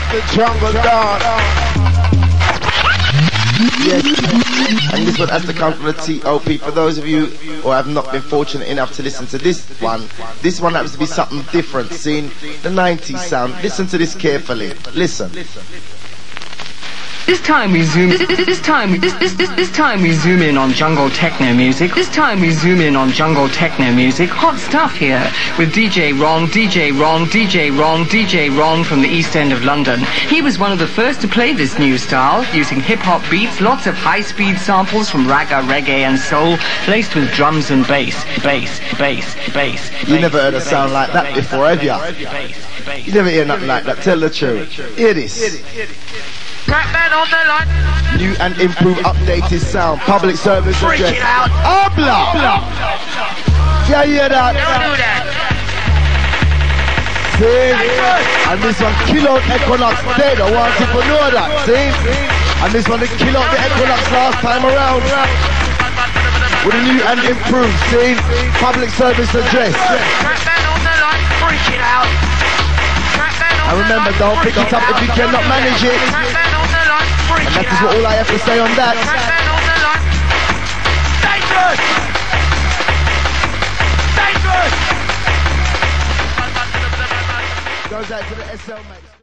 The jungle dog. Yes. And this one has to come from the T.O.P. For those of you who have not been fortunate enough to listen to this one happens to be something different, seeing the 90s sound. Listen to this carefully. Listen. This time we zoom in on jungle techno music. This time we zoom in on jungle techno music. Hot stuff here with DJ Ron from the East End of London. He was one of the first to play this new style, using hip-hop beats, lots of high-speed samples from ragga, reggae and soul, laced with drums and bass. You never heard a sound like that before, have you? You never hear nothing like that, tell the truth. Hear this. Trackman on the line. New and improved updated sound. Public service address. Abla! Yeah, you hear that? Don't do that. See? And this one kill out Equinox dead. I want people to know that. See? And this one they kill out the Equinox last time around. With a new and improved, see? Public service address. Trackman on the line. Freak it out. And remember, don't pick it up if you cannot manage it. And that is what all I have to say on that. Dangerous! Goes out to the SL mates.